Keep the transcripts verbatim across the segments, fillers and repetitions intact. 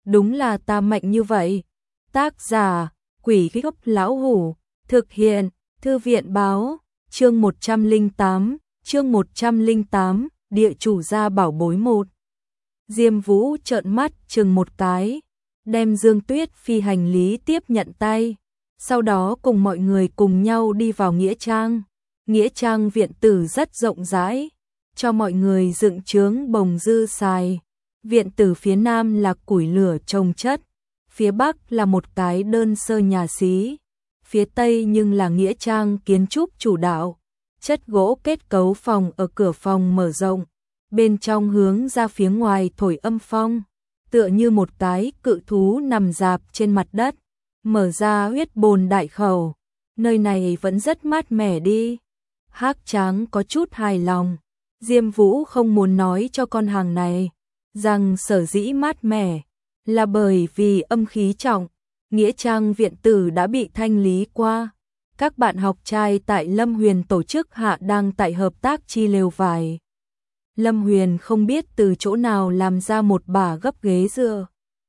đúng là ta mạnh như vậy. Tác giả, Quỷ Gốc Lão Hủ, thực hiện, Thư viện báo, chương một trăm lẻ tám, chương một trăm lẻ tám, địa chủ gia bảo bối một. Diêm Vũ trợn mắt chừng một cái, đem Dương Tuyết Phi hành lý tiếp nhận tay, sau đó cùng mọi người cùng nhau đi vào nghĩa trang. Nghĩa trang viện tử rất rộng rãi, cho mọi người dựng chướng bồng dư xài. Viện tử phía nam là củi lửa trồng chất, phía bắc là một cái đơn sơ nhà xí, phía tây nhưng là nghĩa trang kiến trúc chủ đạo, chất gỗ kết cấu phòng ở cửa phòng mở rộng, bên trong hướng ra phía ngoài thổi âm phong, tựa như một cái cự thú nằm rạp trên mặt đất, mở ra huyết bồn đại khẩu. Nơi này vẫn rất mát mẻ đi. Hắc Tráng có chút hài lòng. Diêm Vũ không muốn nói cho con hàng này rằng sở dĩ mát mẻ là bởi vì âm khí trọng, nghĩa trang viện tử đã bị thanh lý qua. Các bạn học trai tại Lâm Huyền tổ chức hạ đang tại hợp tác chi lều vải. Lâm Huyền không biết từ chỗ nào làm ra một bả gấp ghế dựa,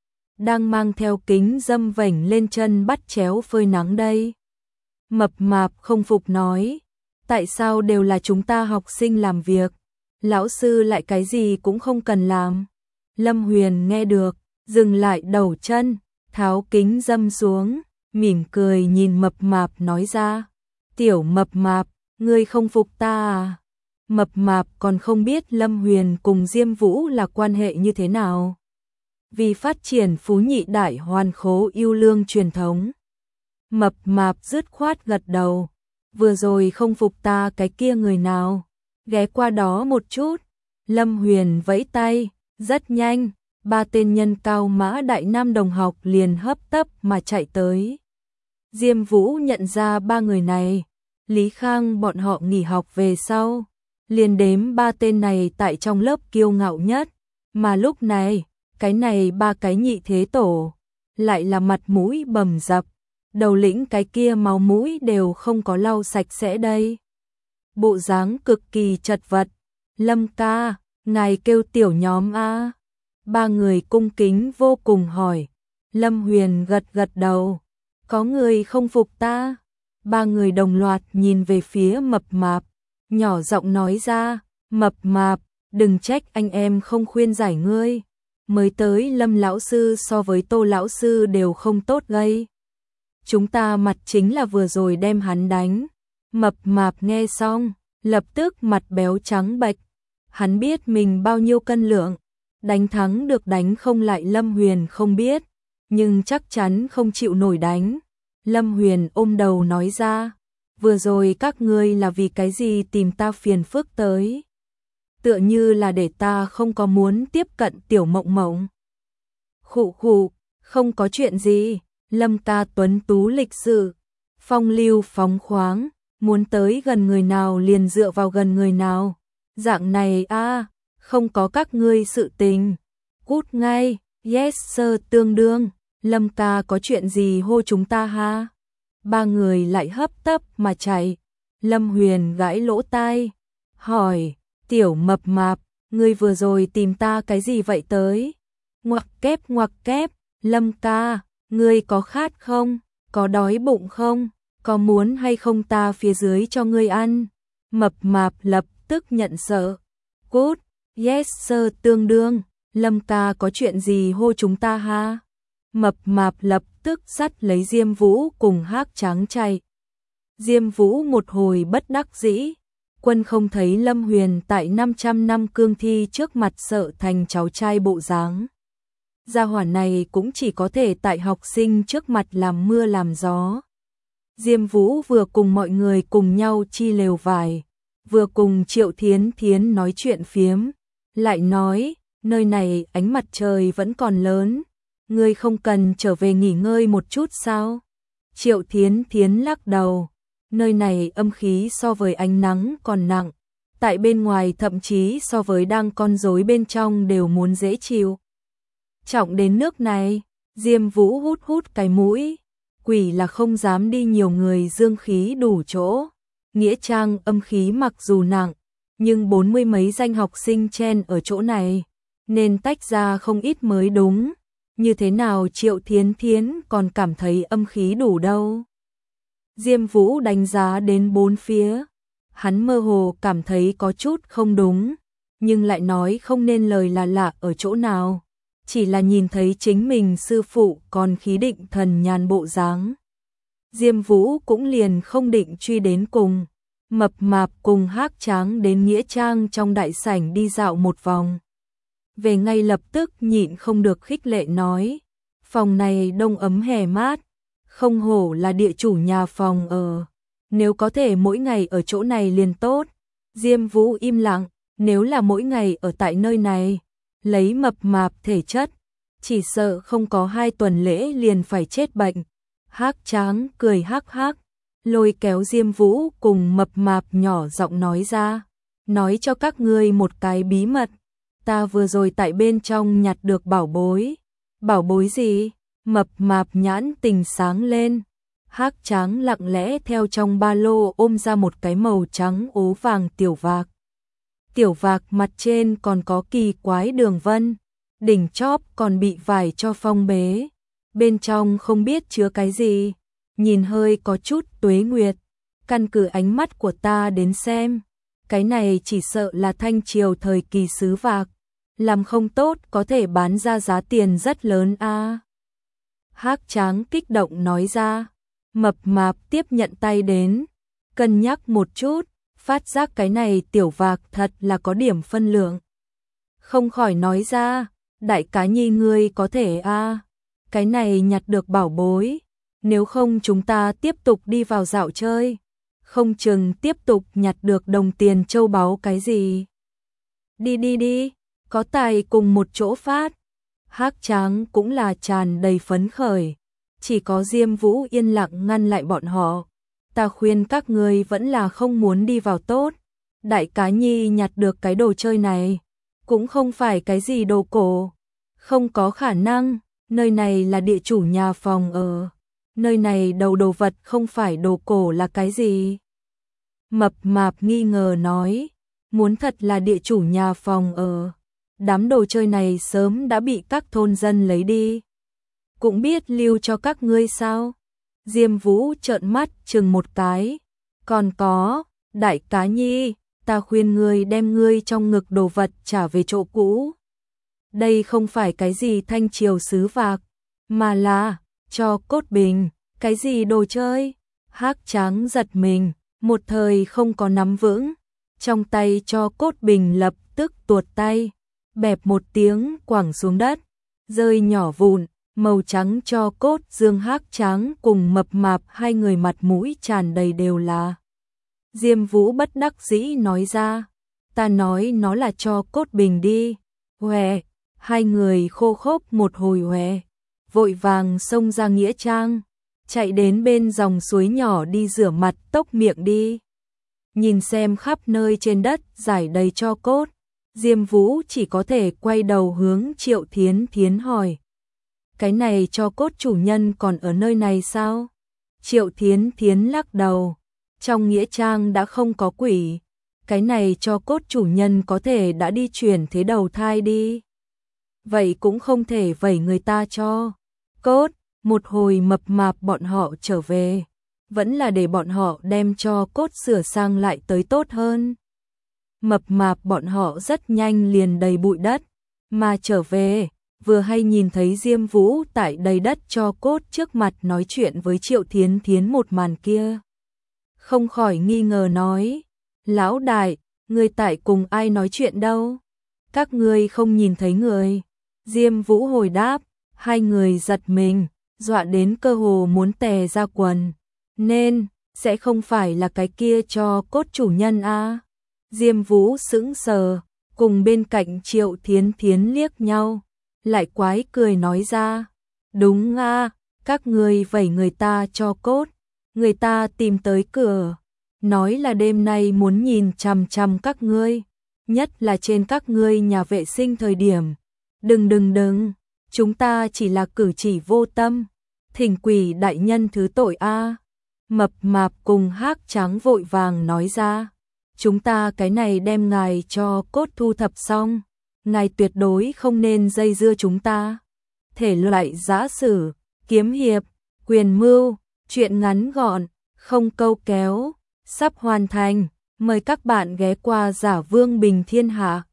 đang mang theo kính dâm vểnh lên chân bắt chéo phơi nắng đây. Mập Mạp không phục nói, tại sao đều là chúng ta học sinh làm việc, lão sư lại cái gì cũng không cần làm. Lâm Huyền nghe được, dừng lại đầu chân, tháo kính dâm xuống, mỉm cười nhìn Mập Mạp nói ra, tiểu Mập Mạp, ngươi không phục ta à? Mập Mạp còn không biết Lâm Huyền cùng Diêm Vũ là quan hệ như thế nào. Vì phát triển phú nhị đại hoàn khố yêu lương truyền thống, Mập Mạp dứt khoát gật đầu, vừa rồi không phục ta cái kia người nào, ghé qua đó một chút. Lâm Huyền vẫy tay, rất nhanh, ba tên nhân cao mã đại nam đồng học liền hấp tấp mà chạy tới. Diêm Vũ nhận ra ba người này, Lý Khang bọn họ nghỉ học về sau, liền đếm ba tên này tại trong lớp kiêu ngạo nhất, mà lúc này, cái này ba cái nhị thế tổ, lại là mặt mũi bầm dập, đầu lĩnh cái kia máu mũi đều không có lau sạch sẽ đây. Bộ dáng cực kỳ chật vật. Lâm ca, ngài kêu tiểu nhóm a? Ba người cung kính vô cùng hỏi. Lâm Huyền gật gật đầu, có người không phục ta. Ba người đồng loạt nhìn về phía Mập Mạp, nhỏ giọng nói ra, Mập Mạp, đừng trách anh em không khuyên giải ngươi, mới tới Lâm lão sư so với Tô lão sư đều không tốt gây. Chúng ta mặt chính là vừa rồi đem hắn đánh. Mập Mạp nghe xong, lập tức mặt béo trắng bệch. Hắn biết mình bao nhiêu cân lượng, đánh thắng được đánh không lại Lâm Huyền không biết, nhưng chắc chắn không chịu nổi đánh. Lâm Huyền ôm đầu nói ra, vừa rồi các ngươi là vì cái gì tìm ta phiền phức tới? Tựa như là để ta không có muốn tiếp cận tiểu Mộng Mộng. Khụ khụ, không có chuyện gì. Lâm ca tuấn tú lịch sự, phong lưu phóng khoáng, muốn tới gần người nào liền dựa vào gần người nào. Dạng này a, không có các ngươi sự tình. Cút ngay, yes sir tương đương. Lâm ca có chuyện gì hô chúng ta ha? Ba người lại hấp tấp mà chạy. Lâm Huyền gãi lỗ tai, hỏi, tiểu Mập Mạp, ngươi vừa rồi tìm ta cái gì vậy tới? Ngoặc kép ngoặc kép, Lâm ca, ngươi có khát không? Có đói bụng không? Có muốn hay không ta phía dưới cho ngươi ăn? Mập Mạp lập tức nhận sợ. Cút, yes sir tương đương. Lâm ca có chuyện gì hô chúng ta ha? Mập Mạp lập tức dắt lấy Diêm Vũ cùng Hắc Tráng chạy. Diêm Vũ một hồi bất đắc dĩ, quân không thấy Lâm Huyền tại năm trăm năm cương thi trước mặt sợ thành cháu trai bộ dáng. Gia hỏa này cũng chỉ có thể tại học sinh trước mặt làm mưa làm gió. Diêm Vũ vừa cùng mọi người cùng nhau chi lều vải, vừa cùng Triệu Thiến Thiến nói chuyện phiếm, lại nói, nơi này ánh mặt trời vẫn còn lớn, ngươi không cần trở về nghỉ ngơi một chút sao? Triệu Thiến Thiến lắc đầu, nơi này âm khí so với ánh nắng còn nặng, tại bên ngoài thậm chí so với đang con rối bên trong đều muốn dễ chịu. Trọng đến nước này, Diêm Vũ hút hút cái mũi, quỷ là không dám đi nhiều người dương khí đủ chỗ. Nghĩa trang âm khí mặc dù nặng, nhưng bốn mươi mấy danh học sinh chen ở chỗ này, nên tách ra không ít mới đúng. như thế nào Triệu Thiến Thiến còn cảm thấy âm khí đủ đâu. Diêm Vũ đánh giá đến bốn phía, hắn mơ hồ cảm thấy có chút không đúng, nhưng lại nói không nên lời là lạ ở chỗ nào, chỉ là nhìn thấy chính mình sư phụ còn khí định thần nhàn bộ dáng. Diêm Vũ cũng liền không định truy đến cùng, Mập Mạp cùng Hắc Tráng đến nghĩa trang trong đại sảnh đi dạo một vòng. Về ngay lập tức nhịn không được khích lệ nói, phòng này đông ấm hè mát, không hổ là địa chủ nhà phòng ở, nếu có thể mỗi ngày ở chỗ này liền tốt. Diêm Vũ im lặng, nếu là mỗi ngày ở tại nơi này, lấy Mập Mạp thể chất, chỉ sợ không có hai tuần lễ liền phải chết bệnh. Hắc Tráng cười hắc hắc, lôi kéo Diêm Vũ cùng Mập Mạp nhỏ giọng nói ra, nói cho các ngươi một cái bí mật, ta vừa rồi tại bên trong nhặt được bảo bối. Bảo bối gì? Mập Mạp nhãn tình sáng lên. Hắc Tráng lặng lẽ theo trong ba lô ôm ra một cái màu trắng ố vàng tiểu vạc. Tiểu vạc mặt trên còn có kỳ quái đường vân, đỉnh chóp còn bị vải cho phong bế. Bên trong không biết chứa cái gì, nhìn hơi có chút tuế nguyệt. Căn cứ ánh mắt của ta đến xem, cái này chỉ sợ là thanh triều thời kỳ sứ vạc, làm không tốt có thể bán ra giá tiền rất lớn a. À. Hắc Tráng kích động nói ra. Mập Mạp tiếp nhận tay đến, cân nhắc một chút, phát giác cái này tiểu vạc thật là có điểm phân lượng. Không khỏi nói ra, đại cá nhi ngươi có thể a, à, cái này nhặt được bảo bối, nếu không chúng ta tiếp tục đi vào dạo chơi, không chừng tiếp tục nhặt được đồng tiền châu báu cái gì. Đi đi đi, có tài cùng một chỗ phát. Hắc Tráng cũng là tràn đầy phấn khởi, chỉ có Diêm Vũ yên lặng ngăn lại bọn họ. Ta khuyên các ngươi vẫn là không muốn đi vào tốt. Đại cá nhi nhặt được cái đồ chơi này, cũng không phải cái gì đồ cổ, không có khả năng, nơi này là địa chủ nhà phòng ở, nơi này đầu đồ vật không phải đồ cổ là cái gì? Mập Mạp nghi ngờ nói, muốn thật là địa chủ nhà phòng ở, đám đồ chơi này sớm đã bị các thôn dân lấy đi, cũng biết lưu cho các ngươi sao? Diêm Vũ trợn mắt chừng một cái, còn có, đại cá nhi, ta khuyên ngươi đem ngươi trong ngực đồ vật trả về chỗ cũ. Đây không phải cái gì thanh triều sứ vạc, mà là cho cốt bình, cái gì đồ chơi? Hắc Tráng giật mình, một thời không có nắm vững, trong tay cho cốt bình lập tức tuột tay, bẹp một tiếng quẳng xuống đất, rơi nhỏ vụn, màu trắng cho cốt dương. Hắc Tráng cùng Mập Mạp hai người mặt mũi tràn đầy đều là. Diêm Vũ bất đắc dĩ nói ra, ta nói nó là cho cốt bình đi. Hòe, hai người khô khốc một hồi hòe, vội vàng xông ra nghĩa trang, chạy đến bên dòng suối nhỏ đi rửa mặt tốc miệng đi. Nhìn xem khắp nơi trên đất rải đầy tro cốt, Diêm Vũ chỉ có thể quay đầu hướng Triệu Thiến Thiến hỏi, cái này tro cốt chủ nhân còn ở nơi này sao? Triệu Thiến Thiến lắc đầu, trong nghĩa trang đã không có quỷ, cái này tro cốt chủ nhân có thể đã đi chuyển thế đầu thai đi. Vậy cũng không thể vẩy người ta cho cốt. Một hồi Mập Mạp bọn họ trở về, vẫn là để bọn họ đem cho cốt sửa sang lại tới tốt hơn. Mập Mạp bọn họ rất nhanh liền đầy bụi đất, mà trở về, vừa hay nhìn thấy Diêm Vũ tại đầy đất cho cốt trước mặt nói chuyện với Triệu Thiến Thiến một màn kia. Không khỏi nghi ngờ nói, lão đại, ngươi tại cùng ai nói chuyện đâu? Các ngươi không nhìn thấy người. Diêm Vũ hồi đáp, hai người giật mình, dọa đến cơ hồ muốn tè ra quần, nên sẽ không phải là cái kia cho cốt chủ nhân a. À. Diêm Vũ sững sờ, cùng bên cạnh Triệu Thiến Thiến liếc nhau, lại quái cười nói ra, đúng a, à, các ngươi vẩy người ta cho cốt, người ta tìm tới cửa, nói là đêm nay muốn nhìn chằm chằm các ngươi, nhất là trên các ngươi nhà vệ sinh thời điểm. Đừng đừng đừng, chúng ta chỉ là cử chỉ vô tâm, thỉnh quỷ đại nhân thứ tội a. À. Mập Mạp cùng Hắc Tráng vội vàng nói ra, chúng ta cái này đem ngài cho cốt thu thập xong, ngài tuyệt đối không nên dây dưa chúng ta. thể loại giã sử, kiếm hiệp, quyền mưu, truyện ngắn gọn, không câu kéo, sắp hoàn thành. Mời các bạn ghé qua Giả Vương Bình Thiên Hạ.